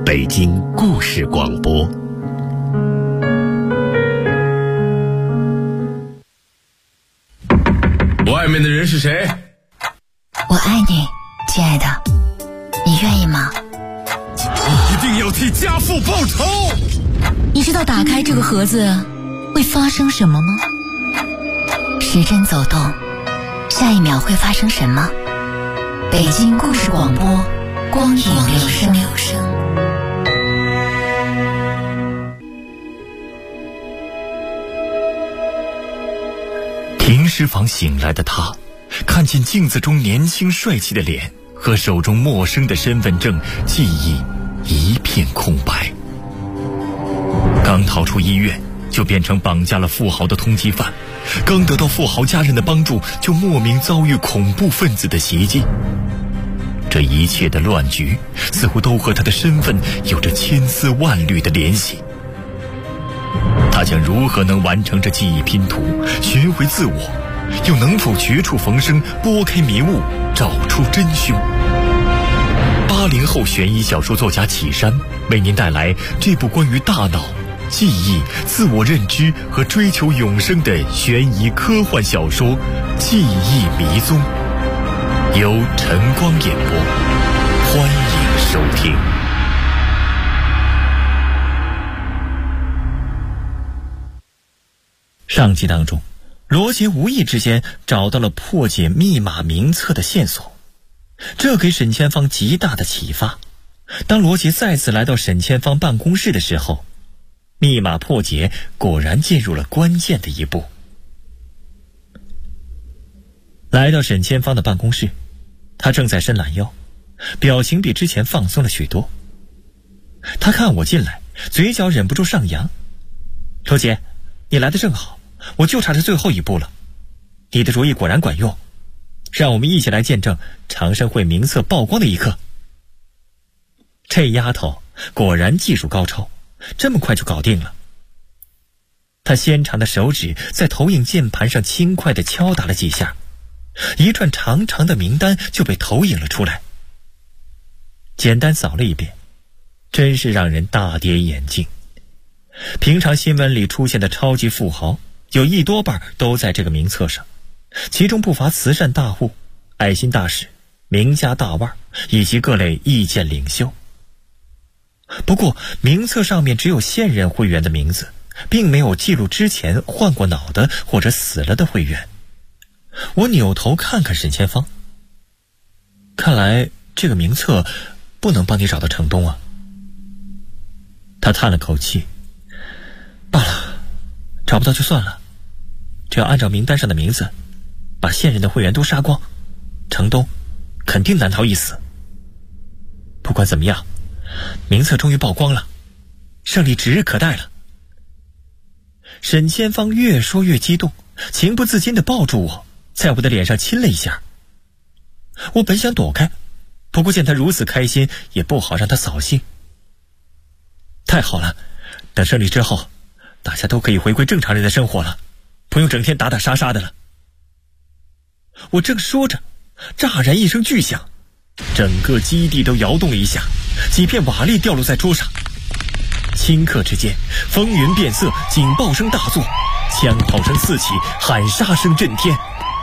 北京故事广播。 外面的人是谁？ 我爱你，亲爱的，你愿意吗？ 你一定要替家父报仇！ 你知道打开这个盒子会发生什么吗？时针走动，下一秒会发生什么？北京故事广播，光影留声。 停尸房醒来的他，看见镜子中年轻帅气的脸和手中陌生的身份证，记忆一片空白。刚逃出医院，就变成绑架了富豪的通缉犯；刚得到富豪家人的帮助，就莫名遭遇恐怖分子的袭击。这一切的乱局，似乎都和他的身份有着千丝万缕的联系。他将如何能完成这记忆拼图，寻回自我，又能否绝处逢生，拨开迷雾，找出真凶？80后悬疑小说作家启山为您带来这部关于大脑、记忆、自我认知和追求永生的悬疑科幻小说《记忆迷踪》，由晨光演播，欢迎收听。上集当中，罗杰无意之间找到了破解密码名册的线索，这给沈千芳极大的启发。当罗杰再次来到沈千芳办公室的时候，密码破解果然进入了关键的一步。来到沈千芳的办公室，他正在伸懒腰，表情比之前放松了许多。他看我进来，嘴角忍不住上扬。罗杰，你来得正好，我就差这最后一步了。你的主意果然管用，让我们一起来见证长生会名册曝光的一刻。这丫头果然技术高超，这么快就搞定了。她纤长的手指在投影键盘上轻快地敲打了几下，一串长长的名单就被投影了出来。简单扫了一遍，真是让人大跌眼镜。平常新闻里出现的超级富豪，有1多半都在这个名册上，其中不乏慈善大户、爱心大使、名家大腕以及各类意见领袖。不过名册上面只有现任会员的名字，并没有记录之前换过脑的或者死了的会员。我扭头看看沈千芳，看来这个名册不能帮你找到程东啊。他叹了口气，罢了，找不到就算了，只要按照名单上的名字把现任的会员都杀光，程东肯定难逃一死。不管怎么样，名册终于曝光了，胜利指日可待了。沈千芳越说越激动，情不自禁地抱住我，在我的脸上亲了一下。我本想躲开，不过见他如此开心，也不好让他扫兴。太好了，等胜利之后，大家都可以回归正常人的生活了，不用整天打打杀杀的了。我正说着，乍然一声巨响，整个基地都摇动了一下，几片瓦砾掉落在桌上。顷刻之间，风云变色，警报声大作，枪炮声四起，喊杀声震天。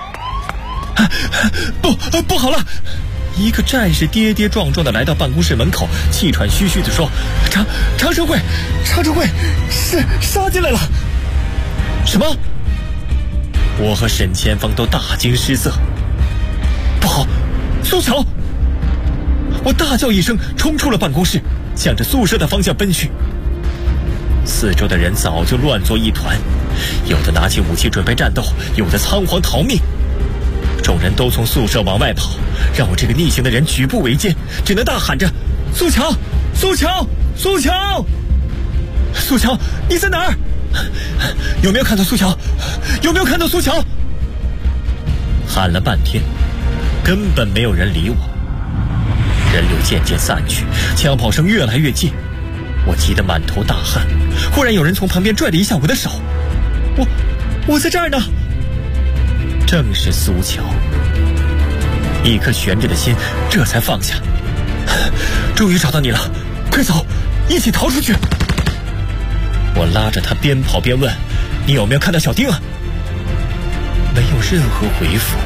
不好了！一个战士跌跌撞撞地来到办公室门口，气喘吁吁地说：“长生会是杀进来了！”什么？我和沈千芳都大惊失色。不好，苏乔！我大叫一声，冲出了办公室，向着宿舍的方向奔去。四周的人早就乱作一团，有的拿起武器准备战斗，有的仓皇逃命。众人都从宿舍往外跑，让我这个逆行的人举步维艰，只能大喊着：“苏乔，苏乔，苏乔，苏乔，你在哪儿？有没有看到苏乔？有没有看到苏乔？”喊了半天，根本没有人理我。人流渐渐散去，枪炮声越来越近，我急得满头大汗。忽然有人从旁边拽了一下我的手，我在这儿呢。正是苏乔。一颗悬着的心这才放下。终于找到你了， 快走，一起逃出去！我拉着他边跑边问：“你有没有看到小丁啊？”没有任何回复。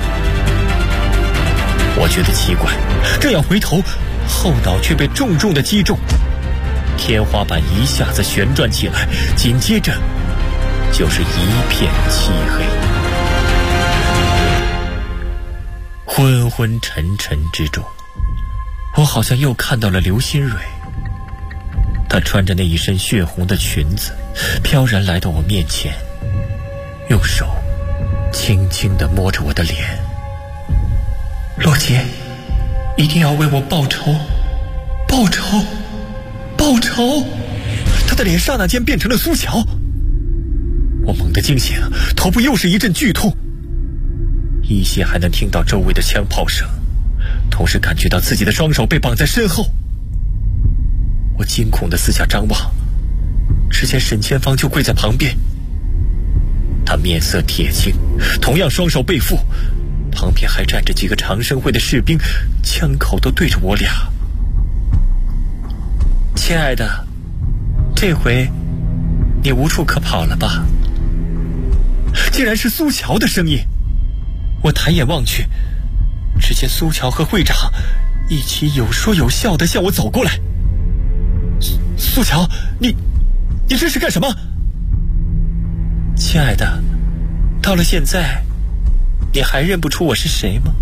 我觉得奇怪，正要回头，后脑却被重重的击中，天花板一下子旋转起来，紧接着就是一片漆黑。昏昏沉沉之中，我好像又看到了刘新蕊。她穿着那一身血红的裙子，飘然来到我面前，用手轻轻地摸着我的脸。洛姐，一定要为我报仇，报仇，报仇！她的脸刹那间变成了苏乔。我猛地惊醒，头部又是一阵剧痛，依稀还能听到周围的枪炮声，同时感觉到自己的双手被绑在身后。我惊恐地四下张望，只见沈千芳就跪在旁边，他面色铁青，同样双手背负，旁边还站着几个长生会的士兵，枪口都对着我俩。亲爱的，这回你无处可跑了吧？竟然是苏乔的声音。我抬眼望去，只见苏乔和会长一起有说有笑地向我走过来。苏乔，你这是干什么？亲爱的，到了现在，你还认不出我是谁吗？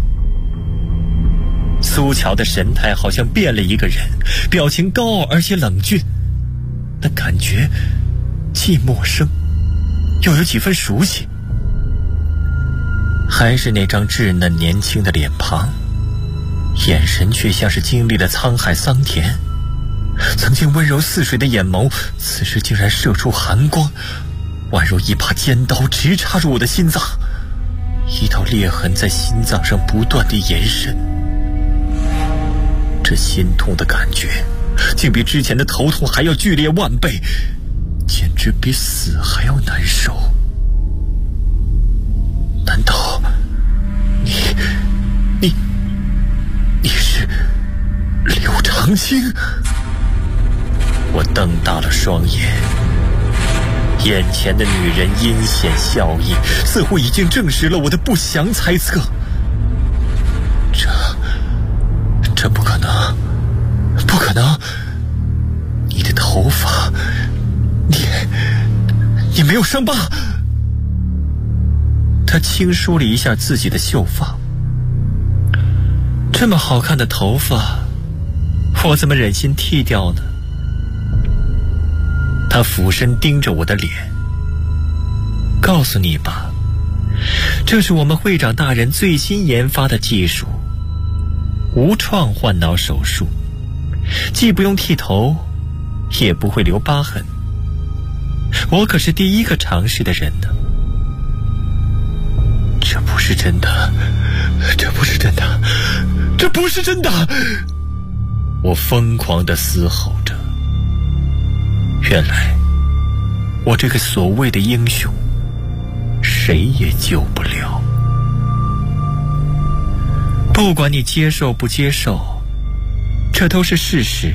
苏乔的神态好像变了一个人，表情高傲而且冷峻，那感觉既陌生又有几分熟悉。还是那张稚嫩年轻的脸庞，眼神却像是经历了沧海桑田。曾经温柔似水的眼眸，此时竟然射出寒光，宛如一把尖刀直插入我的心脏，一道裂痕在心脏上不断地延伸。这心痛的感觉竟比之前的头痛还要剧烈万倍，简直比死还要难受。难道你是刘长青？我瞪大了双眼，眼前的女人阴险笑意，似乎已经证实了我的不祥猜测。这不可能，不可能！你的头发，你没有伤疤。她轻梳了一下自己的秀发，这么好看的头发，我怎么忍心剃掉呢？他俯身盯着我的脸，告诉你吧，这是我们会长大人最新研发的技术，无创换脑手术，既不用剃头，也不会留疤痕。我可是第一个尝试的人呢。这不是真的，这不是真的，这不是真的！我疯狂地嘶吼着。原来我这个所谓的英雄，谁也救不了。不管你接受不接受，这都是事实。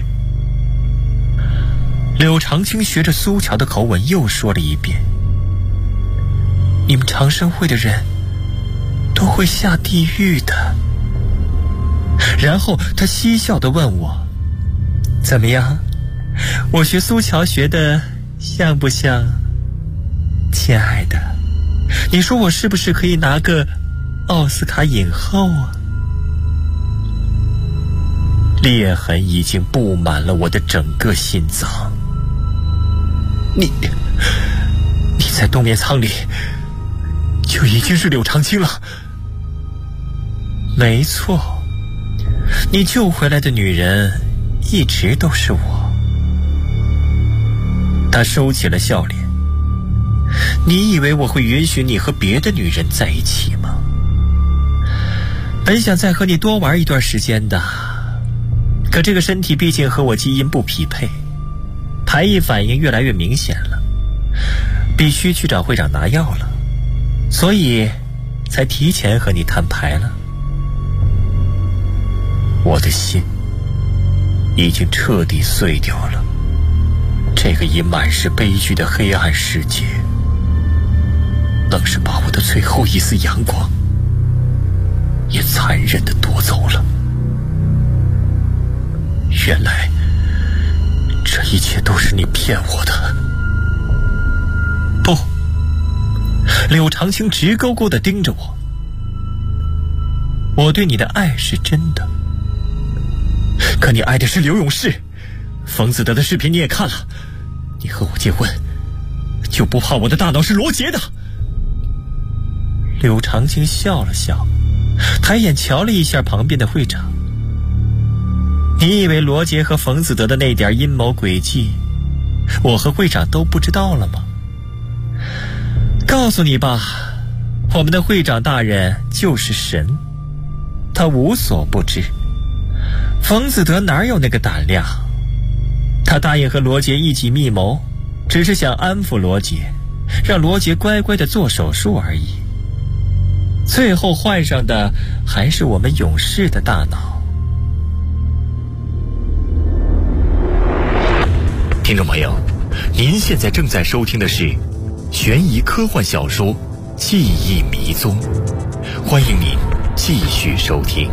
柳长青学着苏乔的口吻又说了一遍：你们长生会的人都会下地狱的。然后他嬉笑地问我：怎么样，我学苏乔学的像不像？亲爱的，你说我是不是可以拿个奥斯卡影后啊？裂痕已经布满了我的整个心脏。你在冬眠舱里就已经是柳长青了。没错，你救回来的女人一直都是我。他收起了笑脸。你以为我会允许你和别的女人在一起吗？本想再和你多玩一段时间的，可这个身体毕竟和我基因不匹配，排异反应越来越明显了，必须去找会长拿药了，所以才提前和你摊牌了。我的心已经彻底碎掉了。这个已满是悲剧的黑暗世界，愣是把我的最后一丝阳光也残忍地夺走了。原来这一切都是你骗我的。不，柳长青直勾勾地盯着我。我对你的爱是真的，可你爱的是刘永士。冯子德的视频你也看了，你和我结婚就不怕我的大脑是罗杰的？柳长青笑了笑，抬眼瞧了一下旁边的会长。你以为罗杰和冯子德的那点阴谋诡计我和会长都不知道了吗？告诉你吧，我们的会长大人就是神，他无所不知。冯子德哪有那个胆量？他答应和罗杰一起密谋，只是想安抚罗杰，让罗杰乖乖地做手术而已。最后换上的还是我们勇士的大脑。听众朋友，您现在正在收听的是悬疑科幻小说《记忆迷踪》，欢迎您继续收听。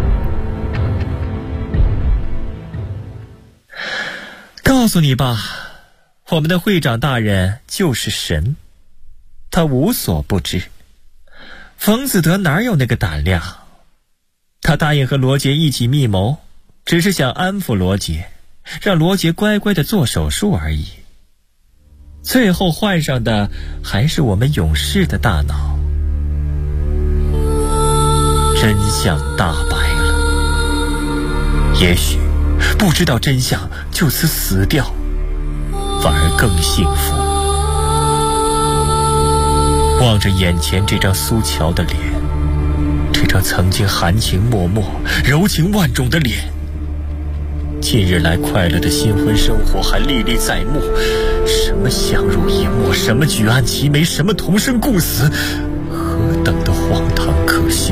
告诉你吧，我们的会长大人就是神，他无所不知。冯子德哪有那个胆量？他答应和罗杰一起密谋，只是想安抚罗杰，让罗杰乖乖地做手术而已。最后换上的还是我们勇士的大脑。真相大白了，也许不知道真相就此死掉，反而更幸福。望着眼前这张苏乔的脸，这张曾经含情脉脉、柔情万种的脸，近日来快乐的新婚生活还历历在目，什么相濡以沫，什么举案齐眉，什么同生共死，何等的荒唐可笑！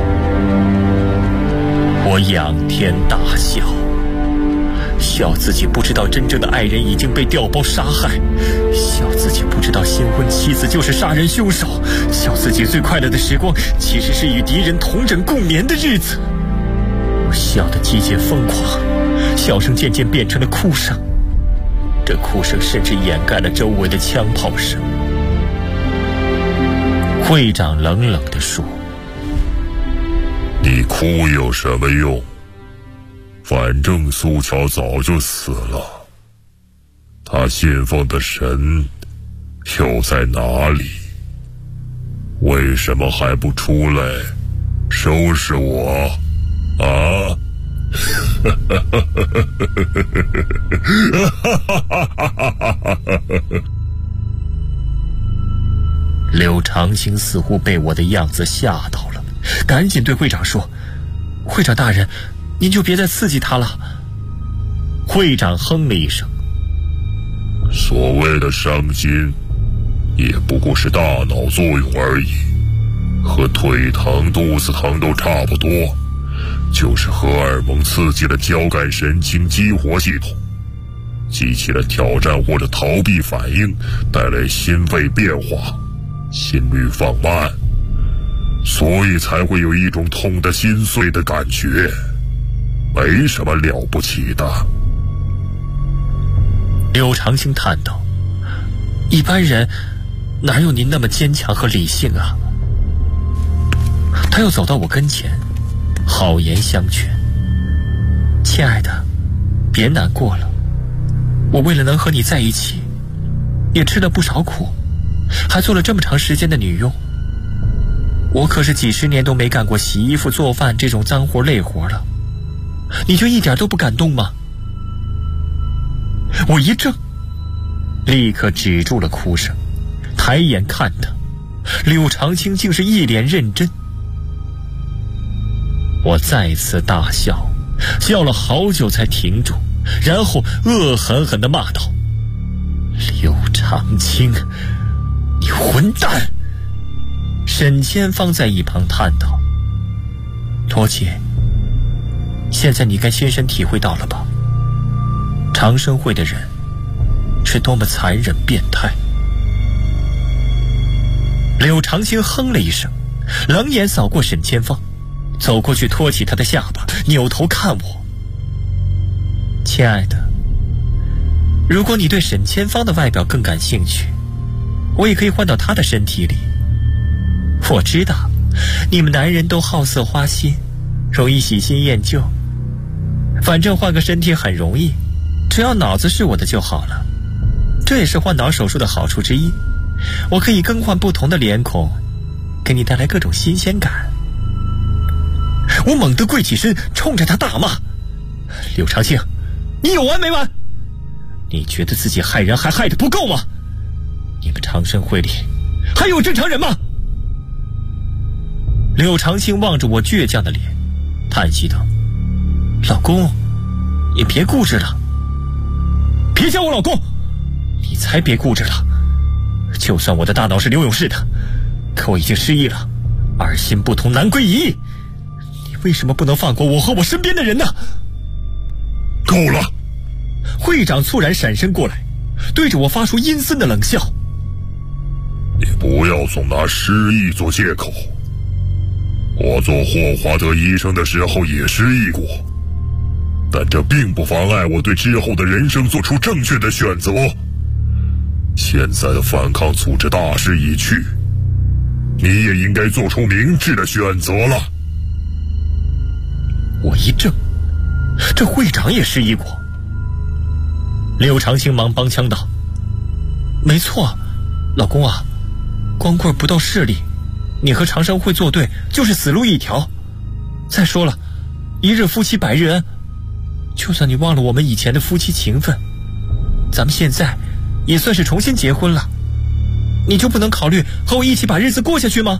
我仰天大笑，笑自己不知道真正的爱人已经被调包杀害，笑自己不知道新婚妻子就是杀人凶手，笑自己最快乐的时光其实是与敌人同枕共眠的日子。我笑得极尽疯狂，笑声渐渐变成了哭声，这哭声甚至掩盖了周围的枪炮声。会长冷冷地说： 你哭有什么用？反正苏乔早就死了，他信奉的神又在哪里？为什么还不出来收拾我啊？ 柳长青似乎被我的样子吓到了，赶紧对会长说：会长大人，您就别再刺激他了。会长哼了一声： 所谓的伤心也不过是大脑作用而已，和腿疼肚子疼都差不多，就是荷尔蒙刺激了交感神经激活系统，激起了挑战或者逃避反应，带来心肺变化，心率放慢，所以才会有一种痛得心碎的感觉，没什么了不起的。 柳长青叹道：一般人哪有您那么坚强和理性啊？他又走到我跟前，好言相劝：亲爱的，别难过了，我为了能和你在一起，也吃了不少苦，还做了这么长时间的女佣。我可是几十年都没干过洗衣服做饭这种脏活累活了，你就一点都不感动吗？我一怔，立刻止住了哭声，抬眼看他，柳长青竟是一脸认真。我再次大笑，笑了好久才停住，然后恶狠狠地骂道：柳长青，你混蛋！沈千芳在一旁叹道：罗姐，现在你该亲身体会到了吧？ 长生会的人是多么残忍变态。柳长青哼了一声，冷眼扫过沈千芳，走过去托起他的下巴，扭头看我。亲爱的，如果你对沈千芳的外表更感兴趣，我也可以换到她的身体里。我知道你们男人都好色花心，容易喜新厌旧，反正换个身体很容易，只要脑子是我的就好了。这也是换脑手术的好处之一，我可以更换不同的脸孔，给你带来各种新鲜感。我猛地跪起身，冲着他大骂：柳长青，你有完没完？你觉得自己害人还害得不够吗？你们长生会里还有正常人吗？柳长青望着我倔强的脸，叹息道：老公，你别固执了。别叫我老公，你才别固执了。就算我的大脑是刘勇士的，可我已经失忆了，二心不同，难归一意。你为什么不能放过我和我身边的人呢？ 够了！ 会长猝然闪身过来，对着我发出阴森的冷笑。 你不要总拿失忆做借口。我做霍华德医生的时候也失忆过，但这并不妨碍我对之后的人生做出正确的选择。现在的反抗组织大势已去，你也应该做出明智的选择了。 我一怔，这会长也失忆过。柳长青忙帮腔道：没错，老公啊，光棍不到势力，你和长生会作对就是死路一条。再说了，一日夫妻百日恩，就算你忘了我们以前的夫妻情分，咱们现在也算是重新结婚了，你就不能考虑和我一起把日子过下去吗？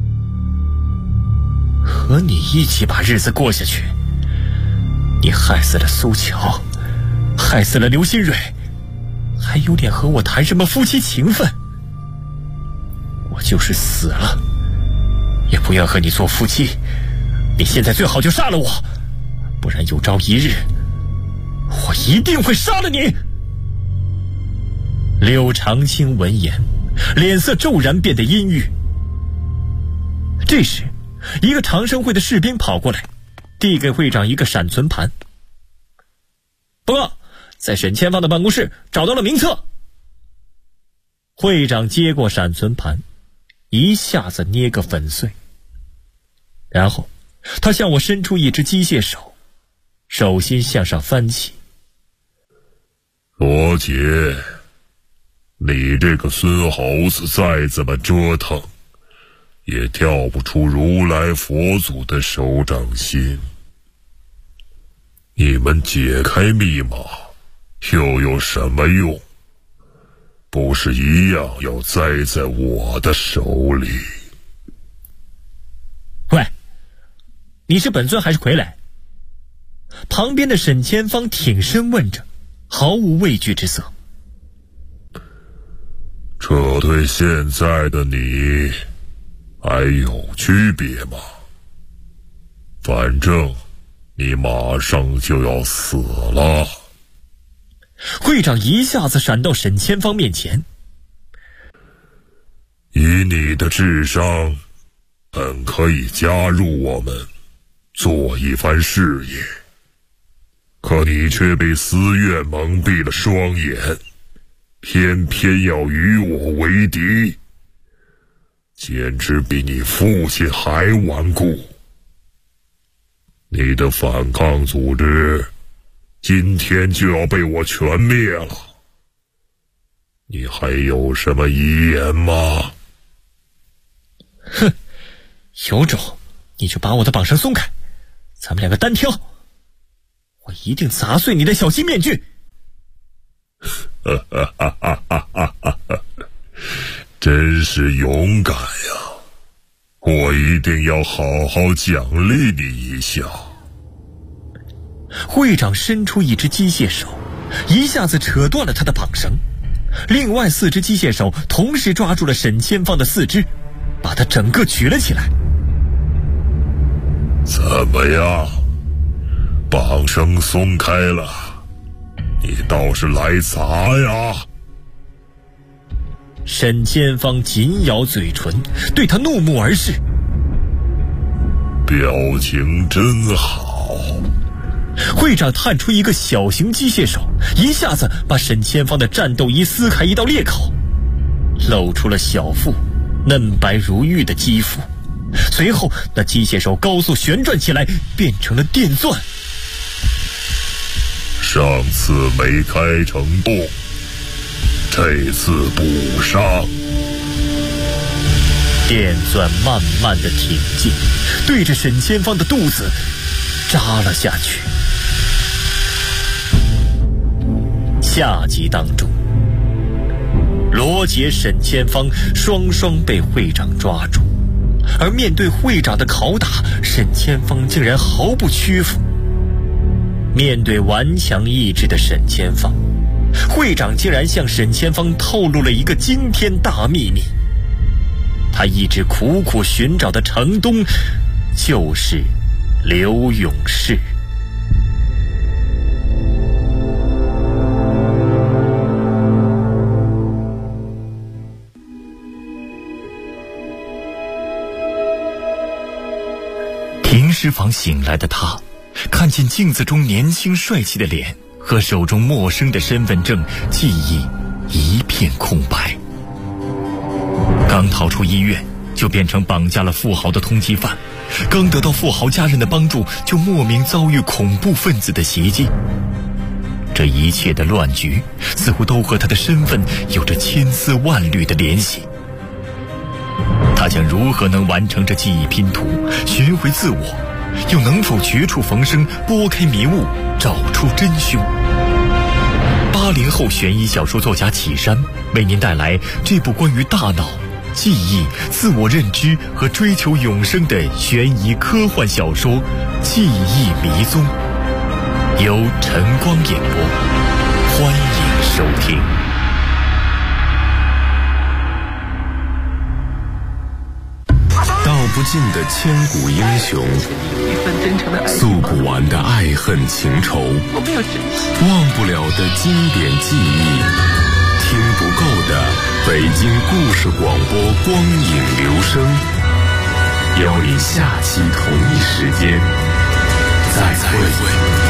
和你一起把日子过下去？你害死了苏乔，害死了刘新蕊，还有脸和我谈什么夫妻情分？我就是死了也不愿和你做夫妻，你现在最好就杀了我，不然有朝一日我一定会杀了你。柳长青闻言，脸色骤然变得阴郁。这时一个长生会的士兵跑过来，递给会长一个闪存盘。报告，在沈千芳的办公室找到了名册。会长接过闪存盘，一下子捏个粉碎，然后他向我伸出一只机械手，手心向上翻起。 罗杰，你这个孙猴子再怎么折腾，也跳不出如来佛祖的手掌心。你们解开密码又有什么用？不是一样要栽在我的手里？ 喂，你是本尊还是傀儡？旁边的沈千芳挺身问着，毫无畏惧之色。 这对现在的你还有区别吗？反正你马上就要死了。 会长一下子闪到沈千芳面前。 以你的智商，本可以加入我们，做一番事业。可你却被私怨蒙蔽了双眼，偏偏要与我为敌，简直比你父亲还顽固。你的反抗组织今天就要被我全灭了，你还有什么遗言吗？ 哼，有种你就把我的绑绳松开，咱们两个单挑，我一定砸碎你的小鸡面具。 真是勇敢呀，我一定要好好奖励你一下。 会长伸出一只机械手，一下子扯断了他的绑绳，另外4只机械手同时抓住了沈千芳的4肢，把他整个举了起来。 怎么样，绑绳松开了， 你倒是来砸呀！ 沈千芳紧咬嘴唇，对他怒目而视。 表情真好。 会长探出一个小型机械手，一下子把沈千芳的战斗衣撕开一道裂口，露出了小腹嫩白如玉的肌肤。随后那机械手高速旋转起来，变成了电钻。 上次没开成洞，这次补上。 电钻慢慢的挺进，对着沈千芳的肚子扎了下去。下集当中，罗杰、沈千芳双双被会长抓住，而面对会长的拷打，沈千芳竟然毫不屈服。面对顽强意志的沈千芳，会长竟然向沈千芳透露了一个惊天大秘密。他一直苦苦寻找的城东，就是刘永士。停尸房醒来的他，看见镜子中年轻帅气的脸和手中陌生的身份证，记忆一片空白。刚逃出医院，就变成绑架了富豪的通缉犯；刚得到富豪家人的帮助，就莫名遭遇恐怖分子的袭击。这一切的乱局，似乎都和他的身份有着千丝万缕的联系。他将如何能完成这记忆拼图，寻回自我，又能否绝处逢生，拨开迷雾，找出真凶？80后悬疑小说作家启山为您带来这部关于大脑、记忆、自我认知和追求永生的悬疑科幻小说《记忆迷踪》，由晨光演播，欢迎收听。 道不尽的千古英雄，诉不完的爱恨情仇，忘不了的经典记忆，听不够的北京故事广播光影留声，邀你下期同一时间再会。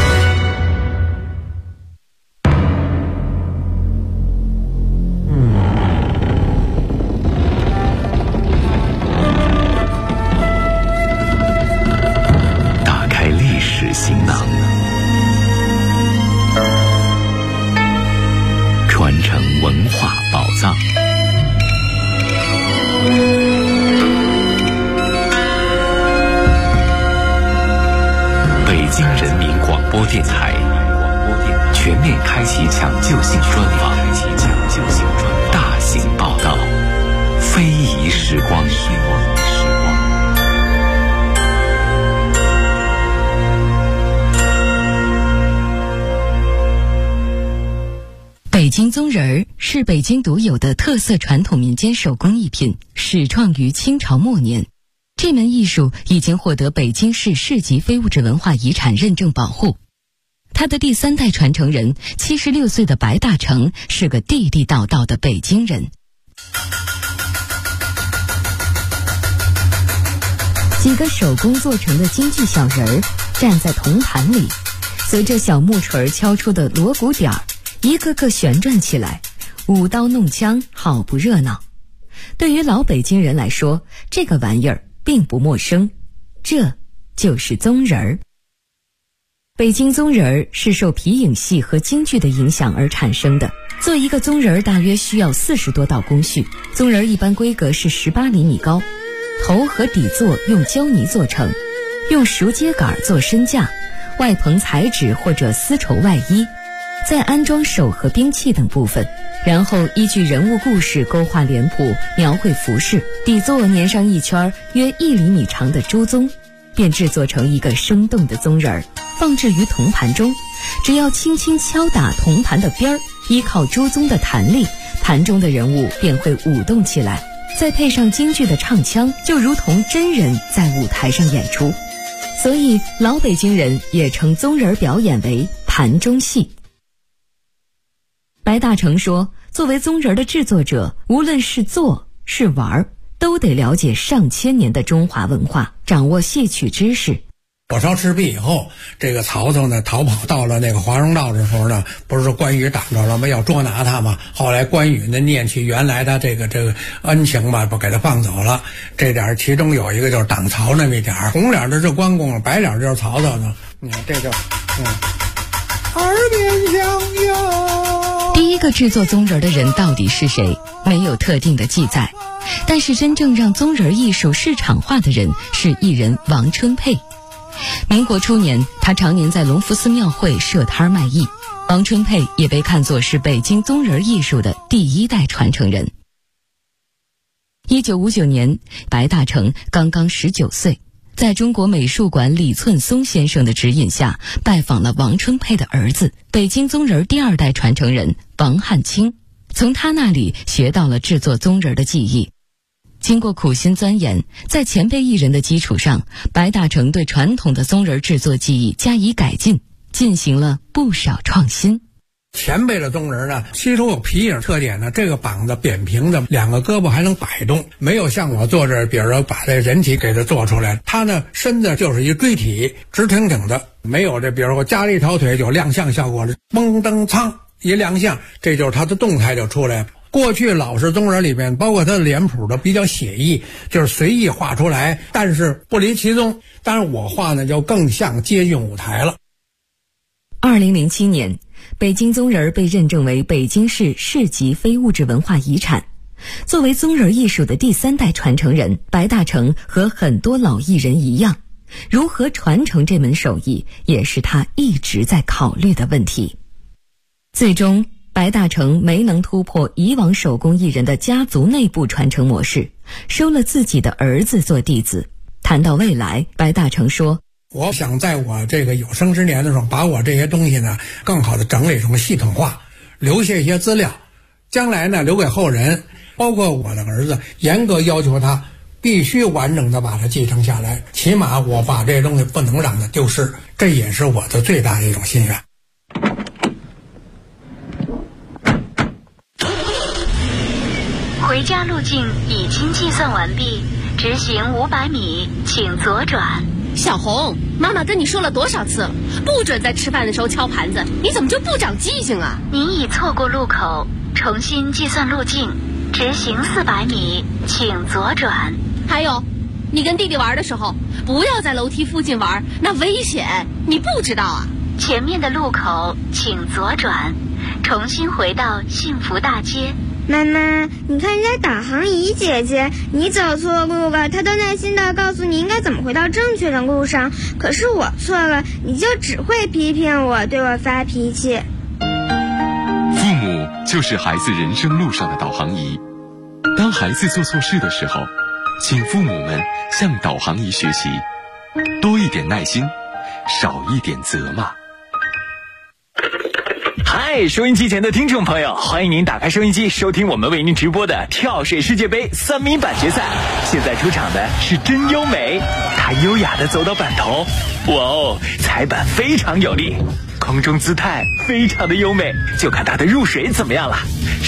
行囊，传承文化宝藏。北京人民广播电台全面开启抢救性专访，大型报道，非遗时光。 北京宗人儿是北京独有的特色传统民间手工艺品，始创于清朝末年。这门艺术已经获得北京市市级非物质文化遗产认证保护。他的第3代传承人76岁的白大成是个地地道道的北京人。几个手工做成的京剧小人儿站在铜盘里，随着小木锤敲出的锣鼓点儿，一个个旋转起来，舞刀弄枪，好不热闹。对于老北京人来说，这个玩意儿并不陌生，这就是宗人儿。北京宗人儿是受皮影戏和京剧的影响而产生的。做一个宗人儿大约需要40多道工序，宗人儿一般规格是18厘米高，头和底座用胶泥做成，用熟秸秆做身架，外棚彩纸或者丝绸外衣，再安装手和兵器等部分，然后依据人物故事勾画脸谱，描绘服饰，底座粘上一圈约1厘米长的猪鬃，便制作成一个生动的宗人儿，放置于铜盘中。只要轻轻敲打铜盘的边儿，依靠猪鬃的弹力，盘中的人物便会舞动起来，再配上京剧的唱腔，就如同真人在舞台上演出。所以老北京人也称宗人表演为盘中戏。 白大成说，作为宗人的制作者，无论是做是玩，都得了解上千年的中华文化，掌握戏曲知识。 火烧赤壁以后，这个曹操呢逃跑到了那个华容道的时候呢，不是关羽挡着了吗？要捉拿他嘛。后来关羽呢念起原来的这个恩情嘛，不给他放走了。这点其中有一个就是挡曹那么一点，红脸的是关公，白脸就是曹操呢。你看这就耳边响哟。 第一个制作宗人的人到底是谁？没有特定的记载，但是真正让宗人艺术市场化的人是艺人王春佩。民国初年，他常年在隆福寺庙会设摊卖艺。王春佩也被看作是北京宗人艺术的第一代传承人。1959年，白大成刚刚19岁，在中国美术馆李寸松先生的指引下，拜访了王春佩的儿子，北京宗人第二代传承人王汉卿，从他那里学到了制作宗人的技艺。经过苦心钻研，在前辈艺人的基础上，白大成对传统的宗人制作技艺加以改进，进行了不少创新。 前辈的宗人呢，其中有皮影特点呢，这个膀子扁平的，两个胳膊还能摆动，没有像我坐这儿，比如说把这人体给它做出来，他呢身子就是一锥体，直挺挺的，没有这比如说加了一条腿有亮相效果了，嘣噔苍一亮相，这就是他的动态就出来了。过去老式宗人里面，包括他的脸谱的比较写意，就是随意画出来，但是不离其宗。当然我画呢就更像接近舞台了。 2007年，北京宗人被认证为北京市市级非物质文化遗产。作为宗人艺术的第三代传承人，白大成和很多老艺人一样，如何传承这门手艺，也是他一直在考虑的问题。最终，白大成没能突破以往手工艺人的家族内部传承模式，收了自己的儿子做弟子。谈到未来，白大成说， 我想在我这个有生之年的时候，把我这些东西呢更好的整理成系统化，留下一些资料，将来呢留给后人，包括我的儿子，严格要求他必须完整的把它继承下来，起码我把这些东西不能让它丢失，这也是我的最大的一种心愿。 回家路径已经计算完毕，直行500米，请左转。 小红，妈妈跟你说了多少次了，不准在吃饭的时候敲盘子，你怎么就不长记性啊？ 您已错过路口，重新计算路径，直行400米，请左转。 还有，你跟弟弟玩的时候，不要在楼梯附近玩，那危险，你不知道啊？ 前面的路口请左转，重新回到幸福大街。 妈妈，你看人家导航仪姐姐，你走错路了，她都耐心地告诉你应该怎么回到正确的路上，可是我错了，你就只会批评我，对我发脾气。 父母就是孩子人生路上的导航仪，当孩子做错事的时候，请父母们向导航仪学习，多一点耐心，少一点责骂。 嗨，收音机前的听众朋友，欢迎您打开收音机收听我们为您直播的跳水世界杯3米板决赛。现在出场的是真优美，她优雅地走到板头，哇哦，踩板非常有力，空中姿态非常的优美，就看她的入水怎么样了。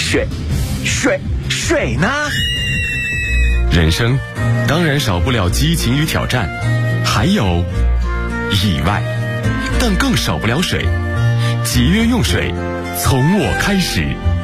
水呢？ 人生当然少不了激情与挑战，还有意外，但更少不了水。节约用水，从我开始。